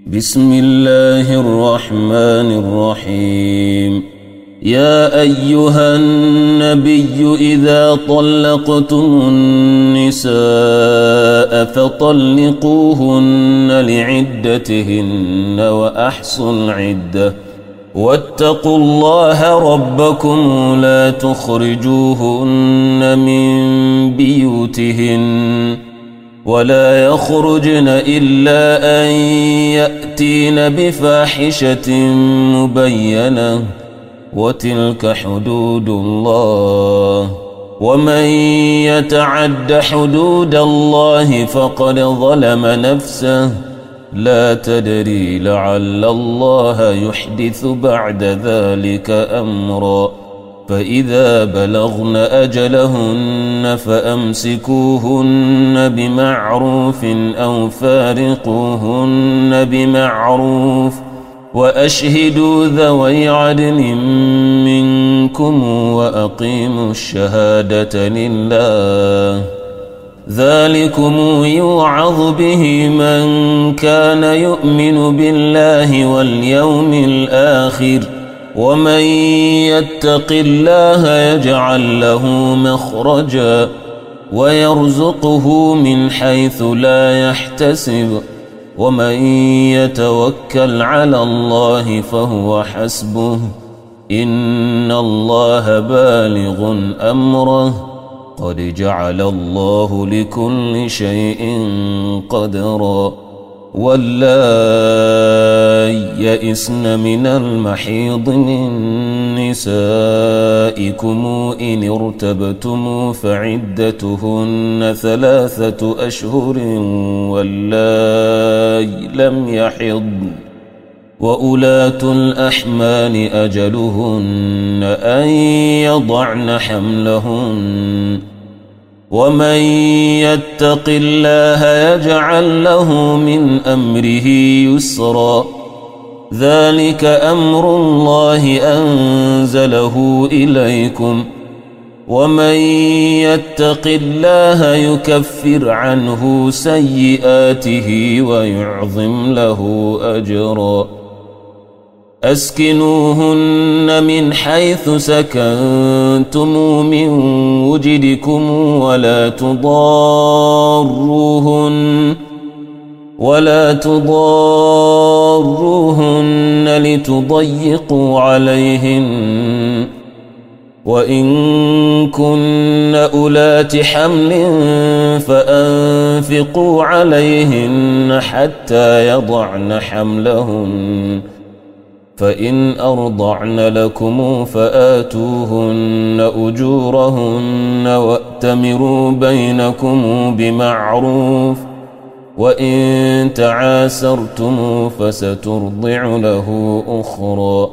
بسم الله الرحمن الرحيم. يا أيها النبي إذا طلقتم النساء فطلقوهن لعدتهن وأحصوا العدة واتقوا الله ربكم لا تخرجوهن من بيوتهن ولا يخرجن إلا أن يأتين بفاحشة مبينة وتلك حدود الله ومن يتعد حدود الله فقد ظلم نفسه لا تدري لعل الله يحدث بعد ذلك أمرا. فإذا بلغن أجلهن فأمسكوهن بمعروف أو فارقوهن بمعروف وأشهدوا ذوي عدل منكم وأقيموا الشهادة لله ذلكم يوعظ به من كان يؤمن بالله واليوم الآخر ومن يتق الله يجعل له مخرجا ويرزقه من حيث لا يحتسب ومن يتوكل على الله فهو حسبه إن الله بالغ أمره قد جعل الله لكل شيء قدرا. واللائي يئسن من المحيض من نسائكم إن ارتبتم فعدتهن 3 أشهر واللائي لم يحضن وأولاة الأحمال أجلهن أن يضعن حملهن ومن يتق الله يجعل له من أمره يسرا ذلك أمر الله أنزله إليكم ومن يتق الله يكفر عنه سيئاته ويعظم له أجرا. أسكنوهن من حيث سكنتم من وجدكم ولا تضاروهن لتضيقوا عليهن وإن كن أولات حمل فأنفقوا عليهن حتى يضعن حملهن فإن أرضعن لكم فآتوهن أجورهن وأتمروا بينكم بمعروف وإن تعاسرتم فسترضع له أخرى.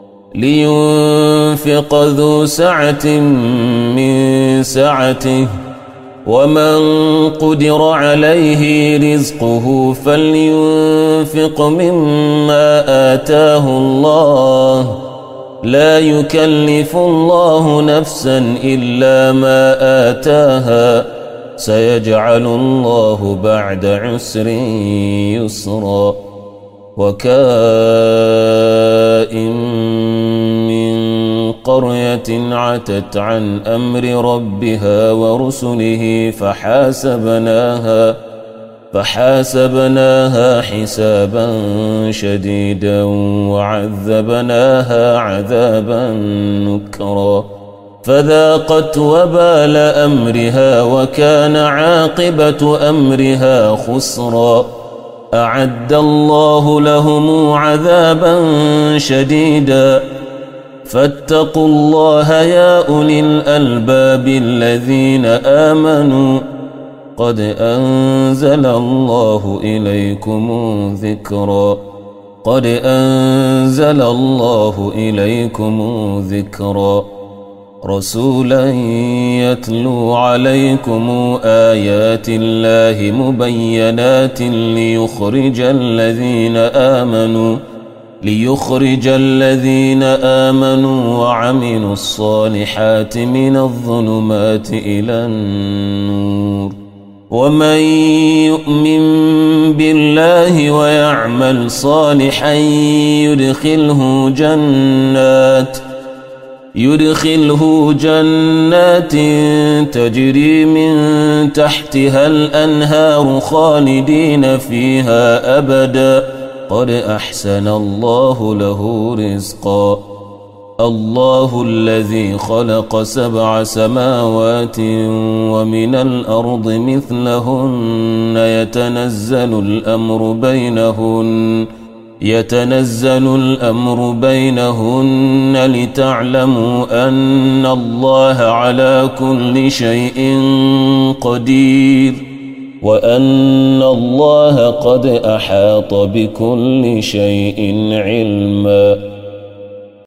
لينفق ذو سعة من سعته ومن قدر عليه رزقه فلينفق مما آتاه الله لا يكلف الله نفسا إلا ما آتاها سيجعل الله بعد عسر يسرا. وكائن من قرية عتت عن أمر ربها ورسله فحاسبناها حسابا شديدا وعذبناها عذابا نكرا فذاقت وبال أمرها وكان عاقبة أمرها خسرا. أعد الله لهم عذابا شديدا فاتقوا الله يا أولي الألباب الذين آمنوا قد أنزل الله إليكم ذكرا رسولا يتلو عليكم آيات الله مبينات ليخرج الذين آمنوا وعملوا الصالحات من الظلمات إلى النور ومن يؤمن بالله ويعمل صالحا يدخله جنات تجري من تحتها الأنهار خالدين فيها أبدا قد أحسن الله له رزقا الله الذي خلق 7 سماوات ومن الأرض مثلهن يتنزل الأمر بينهن لتعلموا أن الله على كل شيء قدير وأن الله قد أحاط بكل شيء علما